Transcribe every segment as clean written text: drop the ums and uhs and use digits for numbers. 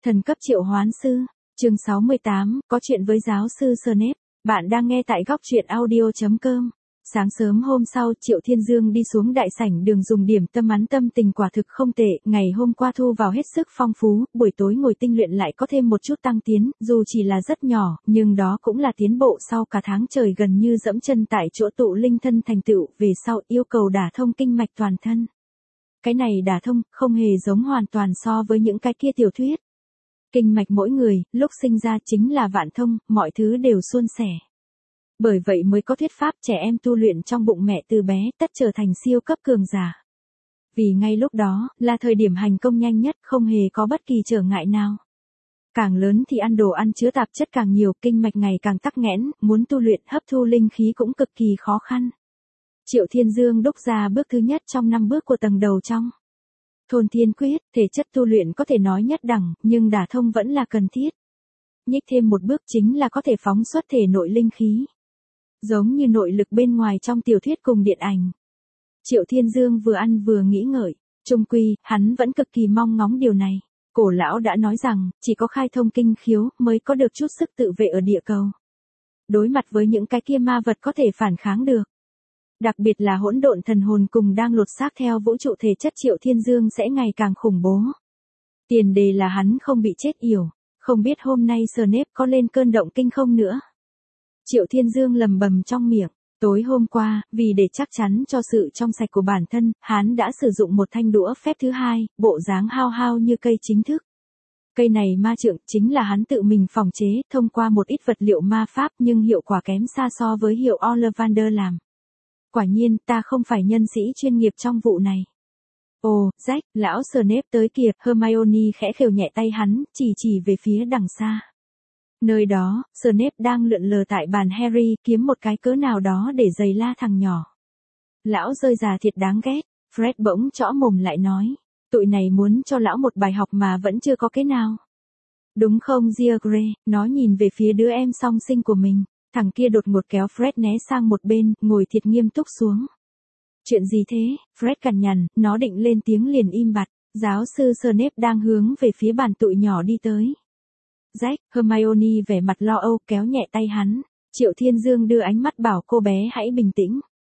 Thần cấp triệu hoán sư, chương 68, có chuyện với giáo sư Snape. Bạn đang nghe tại góc truyện audio.com. Sáng sớm hôm sau, Triệu Thiên Dương đi xuống đại sảnh đường dùng điểm tâm ăn, tâm tình quả thực không tệ, ngày hôm qua thu vào hết sức phong phú, buổi tối ngồi tinh luyện lại có thêm một chút tăng tiến, dù chỉ là rất nhỏ, nhưng đó cũng là tiến bộ sau cả tháng trời gần như dẫm chân tại chỗ tụ linh thân thành tựu, về sau yêu cầu đả thông kinh mạch toàn thân. Cái này đả thông, không hề giống hoàn toàn so với những cái kia tiểu thuyết. Kinh mạch mỗi người, lúc sinh ra chính là vạn thông, mọi thứ đều suôn sẻ. Bởi vậy mới có thuyết pháp trẻ em tu luyện trong bụng mẹ từ bé tất trở thành siêu cấp cường giả. Vì ngay lúc đó, là thời điểm hành công nhanh nhất, không hề có bất kỳ trở ngại nào. Càng lớn thì ăn đồ ăn chứa tạp chất càng nhiều, kinh mạch ngày càng tắc nghẽn, muốn tu luyện hấp thu linh khí cũng cực kỳ khó khăn. Triệu Thiên Dương đúc ra bước thứ nhất trong 5 bước của tầng đầu trong Thôn Thiên Quyết. Thể chất tu luyện có thể nói nhất đẳng, nhưng đả thông vẫn là cần thiết. Nhích thêm một bước chính là có thể phóng xuất thể nội linh khí. Giống như nội lực bên ngoài trong tiểu thuyết cùng điện ảnh. Triệu Thiên Dương vừa ăn vừa nghĩ ngợi, chung quy, hắn vẫn cực kỳ mong ngóng điều này. Cổ lão đã nói rằng, chỉ có khai thông kinh khiếu mới có được chút sức tự vệ ở địa cầu. Đối mặt với những cái kia ma vật có thể phản kháng được. Đặc biệt là hỗn độn thần hồn cùng đang lột xác theo vũ trụ thể chất, Triệu Thiên Dương sẽ ngày càng khủng bố. Tiền đề là hắn không bị chết yểu, không biết hôm nay Snape có lên cơn động kinh không nữa. Triệu Thiên Dương lầm bầm trong miệng, tối hôm qua, vì để chắc chắn cho sự trong sạch của bản thân, hắn đã sử dụng một thanh đũa phép thứ hai, bộ dáng hao hao như cây chính thức. Cây này ma trượng chính là hắn tự mình phòng chế, thông qua một ít vật liệu ma pháp nhưng hiệu quả kém xa so với hiệu Ollivander làm. Quả nhiên, ta không phải nhân sĩ chuyên nghiệp trong vụ này. Ồ, Jack, lão Snape tới kìa, Hermione khẽ khều nhẹ tay hắn, chỉ về phía đằng xa. Nơi đó, Snape đang lượn lờ tại bàn Harry, kiếm một cái cớ nào đó để giày la thằng nhỏ. Lão rơi già thiệt đáng ghét, Fred bỗng trõ mồm lại nói. Tụi này muốn cho lão một bài học mà vẫn chưa có cái nào. Đúng không George, nó nhìn về phía đứa em song sinh của mình. Thằng kia đột ngột kéo Fred né sang một bên, ngồi thiệt nghiêm túc xuống. Chuyện gì thế? Fred cằn nhằn, nó định lên tiếng liền im bặt. Giáo sư Snape đang hướng về phía bàn tụi nhỏ đi tới. Jack, Hermione vẻ mặt lo âu kéo nhẹ tay hắn. Triệu Thiên Dương đưa ánh mắt bảo cô bé hãy bình tĩnh.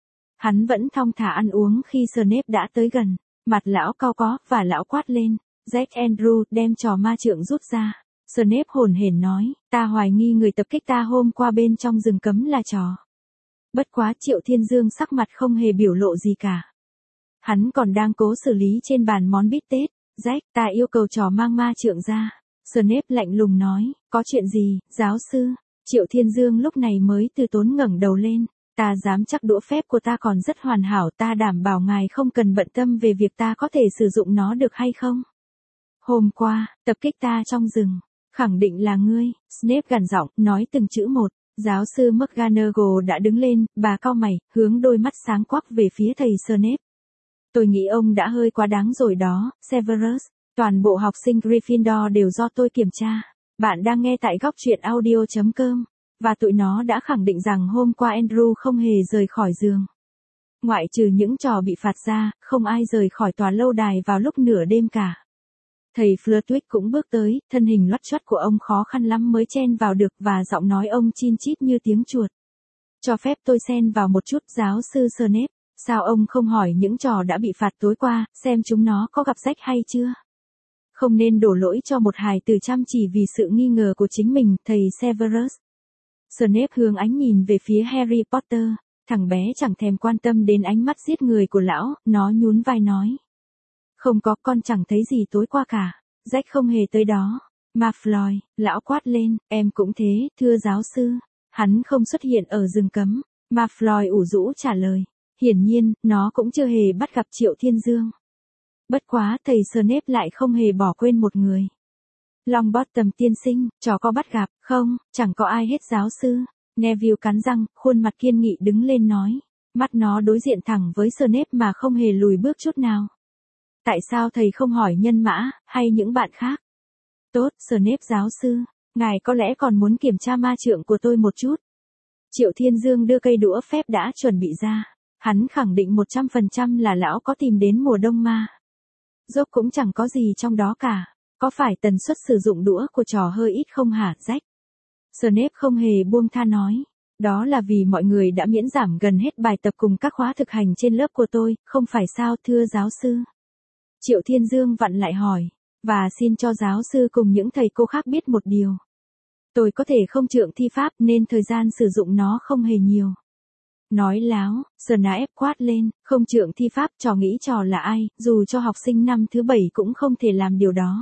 Hắn vẫn thong thả ăn uống khi Snape đã tới gần. Mặt lão cau có, và lão quát lên. Jack Andrew đem trò ma trượng rút ra. Snape hồn hển nói, ta hoài nghi người tập kích ta hôm qua bên trong rừng cấm là trò. Bất quá Triệu Thiên Dương sắc mặt không hề biểu lộ gì cả. Hắn còn đang cố xử lý trên bàn món bít tết. Jack, ta yêu cầu trò mang ma trượng ra. Snape lạnh lùng nói, có chuyện gì, giáo sư? Triệu Thiên Dương lúc này mới từ tốn ngẩng đầu lên. Ta dám chắc đũa phép của ta còn rất hoàn hảo, ta đảm bảo ngài không cần bận tâm về việc ta có thể sử dụng nó được hay không. Hôm qua, tập kích ta trong rừng. Khẳng định là ngươi, Snape gằn giọng, nói từng chữ một. Giáo sư McGonagall đã đứng lên, bà cau mày, hướng đôi mắt sáng quắc về phía thầy Snape. Tôi nghĩ ông đã hơi quá đáng rồi đó, Severus. Toàn bộ học sinh Gryffindor đều do tôi kiểm tra. Bạn đang nghe tại góc truyện audio.com. Và tụi nó đã khẳng định rằng hôm qua Andrew không hề rời khỏi giường. Ngoại trừ những trò bị phạt ra, không ai rời khỏi tòa lâu đài vào lúc nửa đêm cả. Thầy Flitwick cũng bước tới, thân hình loắt choắt của ông khó khăn lắm mới chen vào được và giọng nói ông chin chít như tiếng chuột. Cho phép tôi xen vào một chút, giáo sư Snape, sao ông không hỏi những trò đã bị phạt tối qua, xem chúng nó có gặp rách hay chưa? Không nên đổ lỗi cho một hài tử chăm chỉ vì sự nghi ngờ của chính mình, thầy Severus. Snape hướng ánh nhìn về phía Harry Potter, thằng bé chẳng thèm quan tâm đến ánh mắt giết người của lão, nó nhún vai nói. Không có, con chẳng thấy gì tối qua cả. Jack không hề tới đó. Malfoy, lão quát lên, em cũng thế, thưa giáo sư. Hắn không xuất hiện ở rừng cấm. Malfoy ủ rũ trả lời. Hiển nhiên, nó cũng chưa hề bắt gặp Triệu Thiên Dương. Bất quá, thầy Snape lại không hề bỏ quên một người. Longbottom tiên sinh, trò có bắt gặp, không, chẳng có ai hết giáo sư. Neville cắn răng, khuôn mặt kiên nghị đứng lên nói. Mắt nó đối diện thẳng với Snape mà không hề lùi bước chút nào. Tại sao thầy không hỏi nhân mã, hay những bạn khác? Tốt, Snape giáo sư, ngài có lẽ còn muốn kiểm tra ma trượng của tôi một chút. Triệu Thiên Dương đưa cây đũa phép đã chuẩn bị ra. Hắn khẳng định 100% là lão có tìm đến mùa đông ma. Dốc cũng chẳng có gì trong đó cả. Có phải tần suất sử dụng đũa của trò hơi ít không hả, Jack? Snape không hề buông tha nói. Đó là vì mọi người đã miễn giảm gần hết bài tập cùng các khóa thực hành trên lớp của tôi, không phải sao thưa giáo sư? Triệu Thiên Dương vặn lại hỏi. Và xin cho giáo sư cùng những thầy cô khác biết một điều. Tôi có thể không trượng thi pháp nên thời gian sử dụng nó không hề nhiều. Nói láo, Snape quát lên, không trượng thi pháp trò nghĩ trò là ai, dù cho học sinh năm thứ 7 cũng không thể làm điều đó.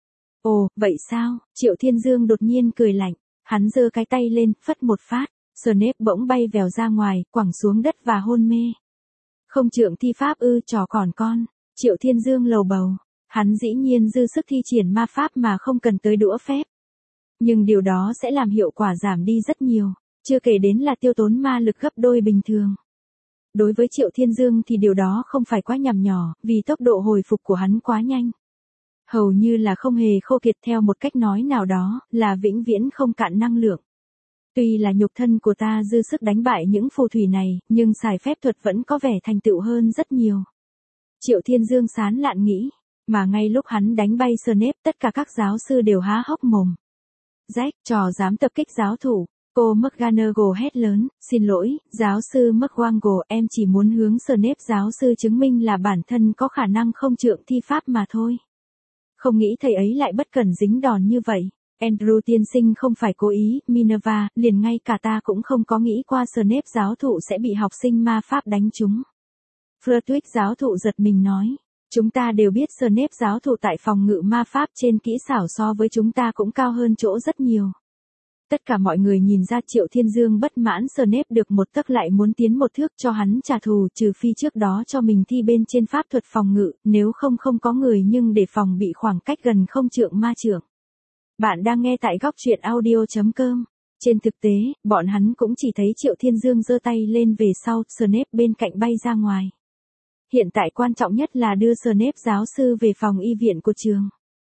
Ồ, vậy sao? Triệu Thiên Dương đột nhiên cười lạnh, hắn giơ cái tay lên, phất một phát, Snape bỗng bay vèo ra ngoài, quẳng xuống đất và hôn mê. Không trượng thi pháp ư, trò còn con. Triệu Thiên Dương lầu bầu, hắn dĩ nhiên dư sức thi triển ma pháp mà không cần tới đũa phép. Nhưng điều đó sẽ làm hiệu quả giảm đi rất nhiều, chưa kể đến là tiêu tốn ma lực gấp đôi bình thường. Đối với Triệu Thiên Dương thì điều đó không phải quá nhằm nhỏ, vì tốc độ hồi phục của hắn quá nhanh. Hầu như là không hề khô kiệt, theo một cách nói nào đó, là vĩnh viễn không cạn năng lượng. Tuy là nhục thân của ta dư sức đánh bại những phù thủy này, nhưng xài phép thuật vẫn có vẻ thành tựu hơn rất nhiều. Triệu Thiên Dương sán lạn nghĩ, mà ngay lúc hắn đánh bay Snape tất cả các giáo sư đều há hốc mồm. Jack, trò dám tập kích giáo thủ. Cô McGonagall hét lớn, xin lỗi, giáo sư McGonagall, em chỉ muốn hướng Snape giáo sư chứng minh là bản thân có khả năng không trượng thi pháp mà thôi. Không nghĩ thầy ấy lại bất cẩn dính đòn như vậy. Andrew tiên sinh không phải cố ý, Minerva, liền ngay cả ta cũng không có nghĩ qua Snape giáo thụ sẽ bị học sinh ma pháp đánh trúng. Flitwick giáo thụ giật mình nói. Chúng ta đều biết Snape giáo thụ tại phòng ngự ma pháp trên kỹ xảo so với chúng ta cũng cao hơn chỗ rất nhiều. Tất cả mọi người nhìn ra Triệu Thiên Dương bất mãn Snape được một tấc lại muốn tiến một thước cho hắn trả thù, trừ phi trước đó cho mình thi bên trên pháp thuật phòng ngự, nếu không không có người nhưng để phòng bị khoảng cách gần không trượng ma trượng. Bạn đang nghe tại góc truyện audio.com. Trên thực tế, bọn hắn cũng chỉ thấy Triệu Thiên Dương giơ tay lên về sau, Snape bên cạnh bay ra ngoài. Hiện tại quan trọng nhất là đưa Snape giáo sư về phòng y viện của trường.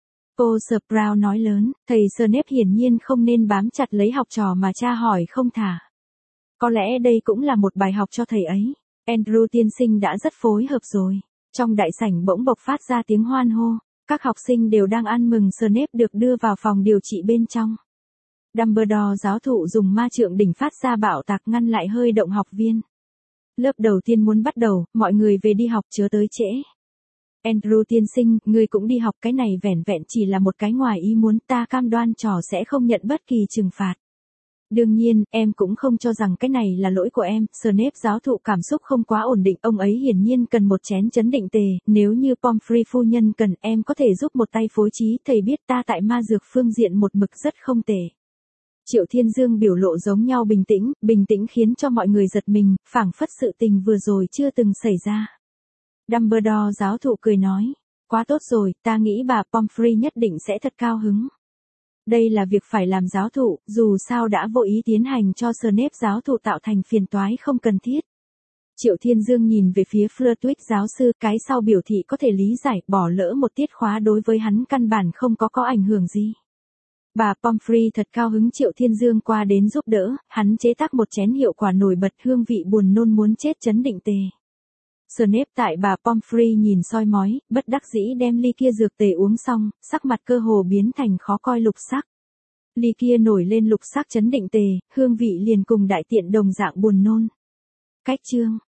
Cô Sprout nói lớn, thầy Snape hiển nhiên không nên bám chặt lấy học trò mà tra hỏi không thả. Có lẽ đây cũng là một bài học cho thầy ấy. Andrew tiên sinh đã rất phối hợp rồi. Trong đại sảnh bỗng bộc phát ra tiếng hoan hô. Các học sinh đều đang ăn mừng Snape được đưa vào phòng điều trị bên trong. Dumbledore giáo thụ dùng ma trượng đỉnh phát ra bạo tạc ngăn lại hơi động học viên. Lớp đầu tiên muốn bắt đầu, mọi người về đi học chớ tới trễ. Andrew tiên sinh, ngươi cũng đi học, cái này vẻn vẹn chỉ là một cái ngoài ý muốn, ta cam đoan trò sẽ không nhận bất kỳ trừng phạt. Đương nhiên, em cũng không cho rằng cái này là lỗi của em. Snape giáo thụ cảm xúc không quá ổn định, ông ấy hiển nhiên cần một chén chấn định tề, nếu như Pomfrey phu nhân cần, em có thể giúp một tay phối trí, thầy biết ta tại ma dược phương diện một mực rất không tệ. Triệu Thiên Dương biểu lộ giống nhau bình tĩnh khiến cho mọi người giật mình, phảng phất sự tình vừa rồi chưa từng xảy ra. Dumbledore giáo thụ cười nói, quá tốt rồi, ta nghĩ bà Pomfrey nhất định sẽ thật cao hứng. Đây là việc phải làm giáo thụ, dù sao đã vô ý tiến hành cho Snape giáo thụ tạo thành phiền toái không cần thiết. Triệu Thiên Dương nhìn về phía Flitwick giáo sư, cái sau biểu thị có thể lý giải, bỏ lỡ một tiết khóa đối với hắn căn bản không có ảnh hưởng gì. Bà Pomfrey thật cao hứng Triệu Thiên Dương qua đến giúp đỡ, hắn chế tác một chén hiệu quả nổi bật hương vị buồn nôn muốn chết chấn định tề. Snape tại bà Pomfrey nhìn soi mói, bất đắc dĩ đem ly kia dược tề uống xong, sắc mặt cơ hồ biến thành khó coi lục sắc. Ly kia nổi lên lục sắc chấn định tề, hương vị liền cùng đại tiện đồng dạng buồn nôn. Cách chương